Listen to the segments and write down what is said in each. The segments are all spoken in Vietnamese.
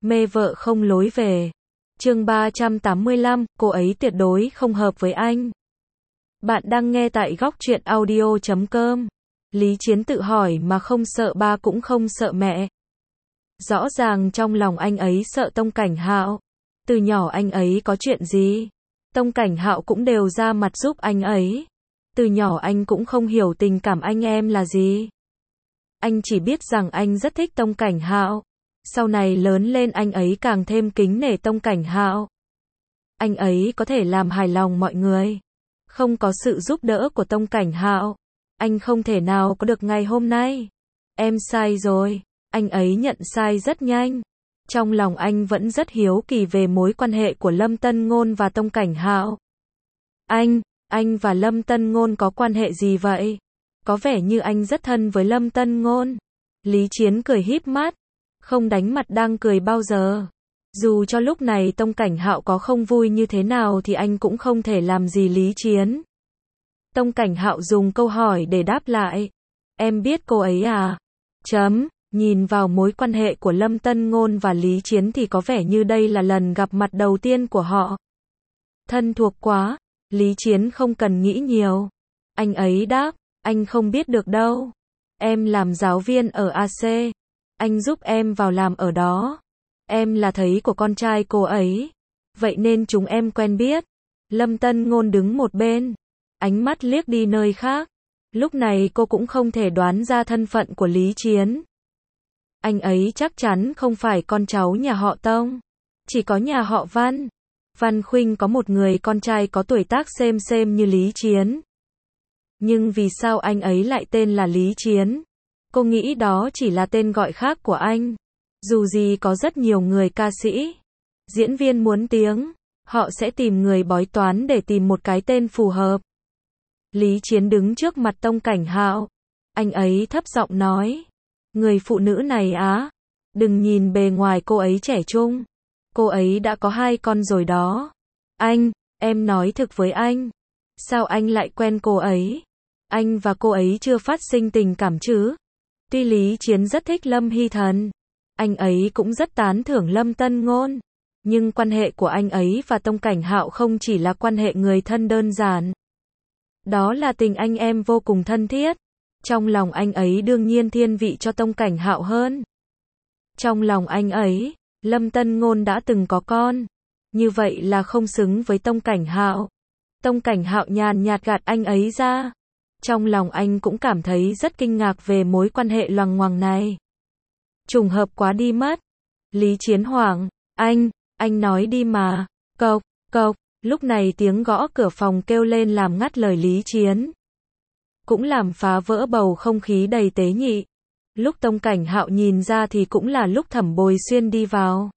Mê vợ không lối về. Chương 385, cô ấy tuyệt đối không hợp với anh. Bạn đang nghe tại góc truyện audio.com. Lý Chiến tự hỏi mà không sợ ba cũng không sợ mẹ. Rõ ràng trong lòng anh ấy sợ Tông Cảnh Hạo. Từ nhỏ anh ấy có chuyện gì, Tông Cảnh Hạo cũng đều ra mặt giúp anh ấy. Từ nhỏ anh cũng không hiểu tình cảm anh em là gì. Anh chỉ biết rằng anh rất thích Tông Cảnh Hạo. Sau này lớn lên anh ấy càng thêm kính nể Tông Cảnh Hạo. Anh ấy có thể làm hài lòng mọi người. Không có sự giúp đỡ của Tông Cảnh Hạo, anh không thể nào có được ngày hôm nay. Em sai rồi. Anh ấy nhận sai rất nhanh. Trong lòng anh vẫn rất hiếu kỳ về mối quan hệ của Lâm Tân Ngôn và Tông Cảnh Hạo. Anh và Lâm Tân Ngôn có quan hệ gì vậy? Có vẻ như anh rất thân với Lâm Tân Ngôn. Lý Chiến cười híp mắt, không đánh mặt đang cười bao giờ. Dù cho lúc này Tông Cảnh Hạo có không vui như thế nào thì anh cũng không thể làm gì Lý Chiến. Tông Cảnh Hạo dùng câu hỏi để đáp lại. Em biết cô ấy à? Nhìn vào mối quan hệ của Lâm Tân Ngôn và Lý Chiến thì có vẻ như đây là lần gặp mặt đầu tiên của họ. Thân thuộc quá. Lý Chiến không cần nghĩ nhiều. Anh ấy đáp, anh không biết được đâu. Em làm giáo viên ở AC. Anh giúp em vào làm ở đó. Em là thầy của con trai cô ấy. Vậy nên chúng em quen biết. Lâm Tân Ngôn đứng một bên, ánh mắt liếc đi nơi khác. Lúc này cô cũng không thể đoán ra thân phận của Lý Chiến. Anh ấy chắc chắn không phải con cháu nhà họ Tông. Chỉ có nhà họ Văn. Văn Khuynh có một người con trai có tuổi tác xem như Lý Chiến. Nhưng vì sao anh ấy lại tên là Lý Chiến? Cô nghĩ đó chỉ là tên gọi khác của anh. Dù gì có rất nhiều người ca sĩ, diễn viên muốn tiếng, họ sẽ tìm người bói toán để tìm một cái tên phù hợp. Lý Chiến đứng trước mặt Tông Cảnh Hạo. Anh ấy thấp giọng nói, người phụ nữ này á, đừng nhìn bề ngoài cô ấy trẻ trung. Cô ấy đã có 2 con rồi đó. Em nói thực với anh. Sao anh lại quen cô ấy? Anh và cô ấy chưa phát sinh tình cảm chứ? Tuy Lý Chiến rất thích Lâm Hy Thần, anh ấy cũng rất tán thưởng Lâm Tân Ngôn. Nhưng quan hệ của anh ấy và Tông Cảnh Hạo không chỉ là quan hệ người thân đơn giản. Đó là tình anh em vô cùng thân thiết. Trong lòng anh ấy đương nhiên thiên vị cho Tông Cảnh Hạo hơn. Trong lòng anh ấy, Lâm Tân Ngôn đã từng có con. Như vậy là không xứng với Tông Cảnh Hạo. Tông Cảnh Hạo nhàn nhạt gạt anh ấy ra. Trong lòng anh cũng cảm thấy rất kinh ngạc về mối quan hệ loằng ngoằng này. Trùng hợp quá đi mất. Lý Chiến hoảng. Anh nói đi mà. Cộc. Lúc này tiếng gõ cửa phòng kêu lên làm ngắt lời Lý Chiến. Cũng làm phá vỡ bầu không khí đầy tế nhị. Lúc Tông Cảnh Hạo nhìn ra thì cũng là lúc Thẩm Bồi Xuyên đi vào.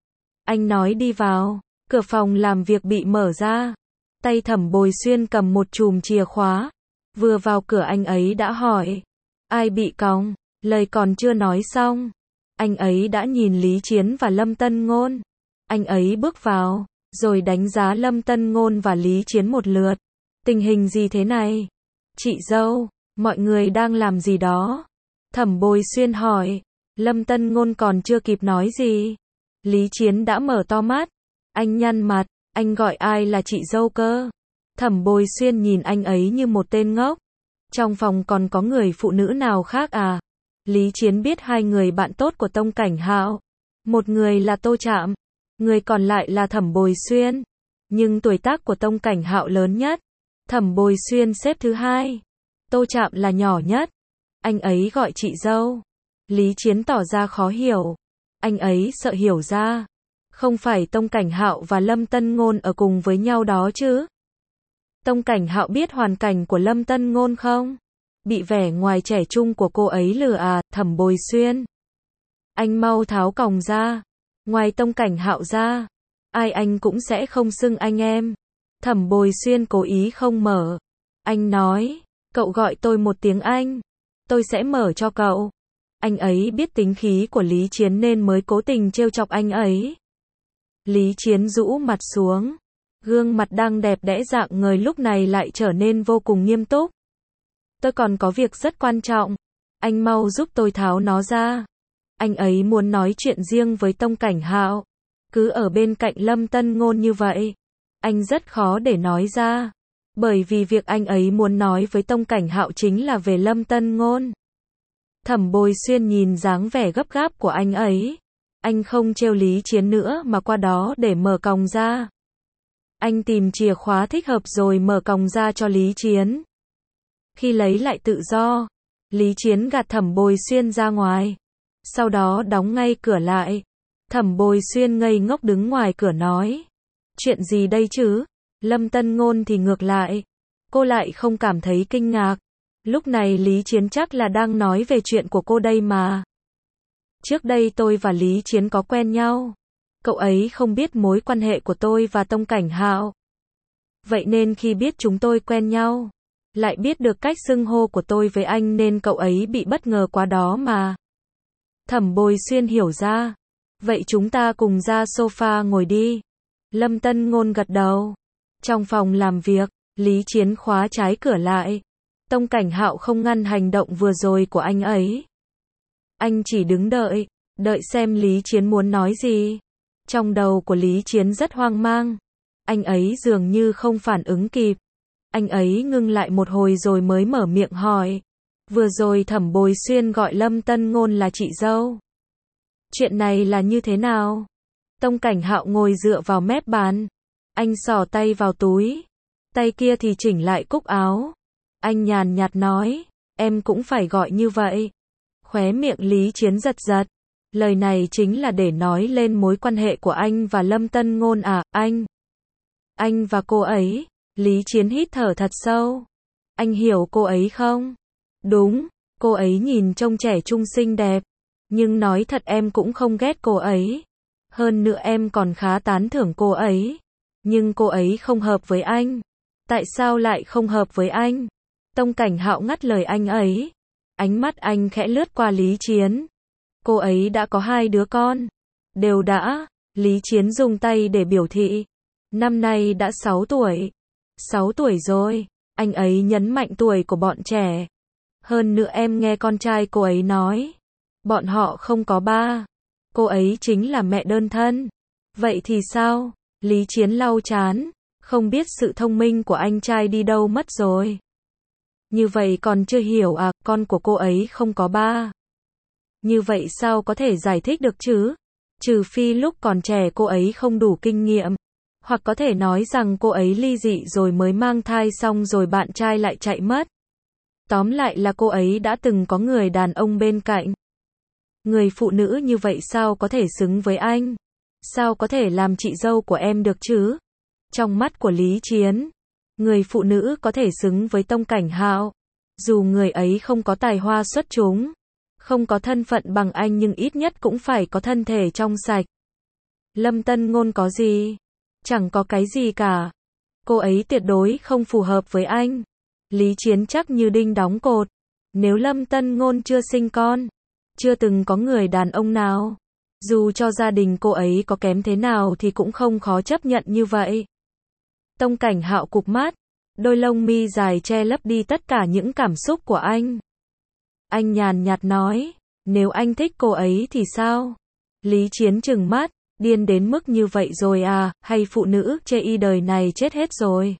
Anh nói đi vào. Cửa phòng làm việc bị mở ra. Tay Thẩm Bồi Xuyên cầm một chùm chìa khóa. Vừa vào cửa anh ấy đã hỏi. Ai bị còng? Lời còn chưa nói xong. Anh ấy đã nhìn Lý Chiến và Lâm Tân Ngôn. Anh ấy bước vào, rồi đánh giá Lâm Tân Ngôn và Lý Chiến một lượt. Tình hình gì thế này? Chị dâu, mọi người đang làm gì đó? Thẩm Bồi Xuyên hỏi. Lâm Tân Ngôn còn chưa kịp nói gì. Lý Chiến đã mở to mắt. Anh nhăn mặt, anh gọi ai là chị dâu cơ? Thẩm Bồi Xuyên nhìn anh ấy như một tên ngốc. Trong phòng còn có người phụ nữ nào khác à? Lý Chiến biết 2 người bạn tốt của Tông Cảnh Hạo. Một người là Tô Trạm, người còn lại là Thẩm Bồi Xuyên. Nhưng tuổi tác của Tông Cảnh Hạo lớn nhất. Thẩm Bồi Xuyên xếp thứ 2. Tô Trạm là nhỏ nhất. Anh ấy gọi chị dâu. Lý Chiến tỏ ra khó hiểu. Anh ấy sợ hiểu ra. Không phải Tông Cảnh Hạo và Lâm Tân Ngôn ở cùng với nhau đó chứ? Tông Cảnh Hạo biết hoàn cảnh của Lâm Tân Ngôn không? Bị vẻ ngoài trẻ trung của cô ấy lừa à? Thẩm Bồi Xuyên. Anh mau tháo còng ra. Ngoài Tông Cảnh Hạo ra, ai anh cũng sẽ không xưng anh em. Thẩm Bồi Xuyên cố ý không mở. Anh nói, cậu gọi tôi một tiếng anh. Tôi sẽ mở cho cậu. Anh ấy biết tính khí của Lý Chiến nên mới cố tình trêu chọc anh ấy. Lý Chiến rũ mặt xuống. Gương mặt đang đẹp đẽ rạng ngời lúc này lại trở nên vô cùng nghiêm túc. Tôi còn có việc rất quan trọng. Anh mau giúp tôi tháo nó ra. Anh ấy muốn nói chuyện riêng với Tông Cảnh Hạo. Cứ ở bên cạnh Lâm Tân Ngôn như vậy, anh rất khó để nói ra. Bởi vì việc anh ấy muốn nói với Tông Cảnh Hạo chính là về Lâm Tân Ngôn. Thẩm Bồi Xuyên nhìn dáng vẻ gấp gáp của anh ấy. Anh không trêu Lý Chiến nữa mà qua đó để mở còng ra. Anh tìm chìa khóa thích hợp rồi mở còng ra cho Lý Chiến. Khi lấy lại tự do, Lý Chiến gạt Thẩm Bồi Xuyên ra ngoài. Sau đó đóng ngay cửa lại. Thẩm Bồi Xuyên ngây ngốc đứng ngoài cửa nói. Chuyện gì đây chứ? Lâm Tân Ngôn thì ngược lại. Cô lại không cảm thấy kinh ngạc. Lúc này Lý Chiến chắc là đang nói về chuyện của cô đây mà. Trước đây tôi và Lý Chiến có quen nhau. Cậu ấy không biết mối quan hệ của tôi và Tông Cảnh Hạo. Vậy nên khi biết chúng tôi quen nhau, lại biết được cách xưng hô của tôi với anh nên cậu ấy bị bất ngờ quá đó mà. Thẩm Bồi Xuyên hiểu ra. Vậy chúng ta cùng ra sofa ngồi đi. Lâm Tân Ngôn gật đầu. Trong phòng làm việc, Lý Chiến khóa trái cửa lại. Tông Cảnh Hạo không ngăn hành động vừa rồi của anh ấy. Anh chỉ đứng đợi, đợi xem Lý Chiến muốn nói gì. Trong đầu của Lý Chiến rất hoang mang. Anh ấy dường như không phản ứng kịp. Anh ấy ngưng lại một hồi rồi mới mở miệng hỏi. Vừa rồi Thẩm Bồi Xuyên gọi Lâm Tân Ngôn là chị dâu. Chuyện này là như thế nào? Tông Cảnh Hạo ngồi dựa vào mép bàn. Anh xỏ tay vào túi. Tay kia thì chỉnh lại cúc áo. Anh nhàn nhạt nói, em cũng phải gọi như vậy. Khóe miệng Lý Chiến giật giật. Lời này chính là để nói lên mối quan hệ của anh và Lâm Tân Ngôn à, anh? Anh và cô ấy. Lý Chiến hít thở thật sâu. Anh hiểu cô ấy không? Đúng, cô ấy nhìn trông trẻ trung xinh đẹp. Nhưng nói thật em cũng không ghét cô ấy. Hơn nữa em còn khá tán thưởng cô ấy. Nhưng cô ấy không hợp với anh. Tại sao lại không hợp với anh? Tông Cảnh Hạo ngắt lời anh ấy. Ánh mắt anh khẽ lướt qua Lý Chiến. Cô ấy đã có 2 đứa con. Đều đã. Lý Chiến dùng tay để biểu thị. Năm nay đã 6 tuổi. 6 tuổi rồi. Anh ấy nhấn mạnh tuổi của bọn trẻ. Hơn nữa em nghe con trai cô ấy nói. Bọn họ không có ba. Cô ấy chính là mẹ đơn thân. Vậy thì sao? Lý Chiến lau trán. Không biết sự thông minh của anh trai đi đâu mất rồi. Như vậy còn chưa hiểu à, con của cô ấy không có ba. Như vậy sao có thể giải thích được chứ? Trừ phi lúc còn trẻ cô ấy không đủ kinh nghiệm. Hoặc có thể nói rằng cô ấy ly dị rồi mới mang thai xong rồi bạn trai lại chạy mất. Tóm lại là cô ấy đã từng có người đàn ông bên cạnh. Người phụ nữ như vậy sao có thể xứng với anh? Sao có thể làm chị dâu của em được chứ? Trong mắt của Lý Chiến, người phụ nữ có thể xứng với Tông Cảnh Hạo. Dù người ấy không có tài hoa xuất chúng, không có thân phận bằng anh nhưng ít nhất cũng phải có thân thể trong sạch. Lâm Tân Ngôn có gì? Chẳng có cái gì cả. Cô ấy tuyệt đối không phù hợp với anh. Lý Chiến chắc như đinh đóng cột. Nếu Lâm Tân Ngôn chưa sinh con, chưa từng có người đàn ông nào, dù cho gia đình cô ấy có kém thế nào thì cũng không khó chấp nhận như vậy. Tông Cảnh Hạo cụp mắt, đôi lông mi dài che lấp đi tất cả những cảm xúc của anh. Anh nhàn nhạt nói, nếu anh thích cô ấy thì sao? Lý Chiến trừng mắt, điên đến mức như vậy rồi à, hay phụ nữ chê y đời này chết hết rồi?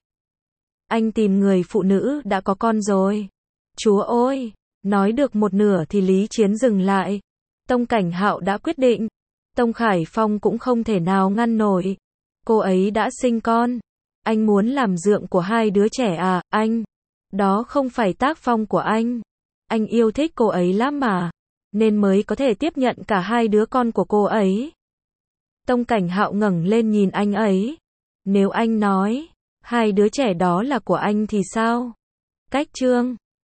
Anh tìm người phụ nữ đã có con rồi. Chúa ơi! Nói được một nửa thì Lý Chiến dừng lại. Tông Cảnh Hạo đã quyết định. Tông Khải Phong cũng không thể nào ngăn nổi. Cô ấy đã sinh con. Anh muốn làm dượng của 2 đứa trẻ à, anh? Đó không phải tác phong của anh. Anh yêu thích cô ấy lắm mà. Nên mới có thể tiếp nhận cả 2 đứa con của cô ấy. Tông Cảnh Hạo ngẩng lên nhìn anh ấy. Nếu anh nói, 2 đứa trẻ đó là của anh thì sao? Cách chương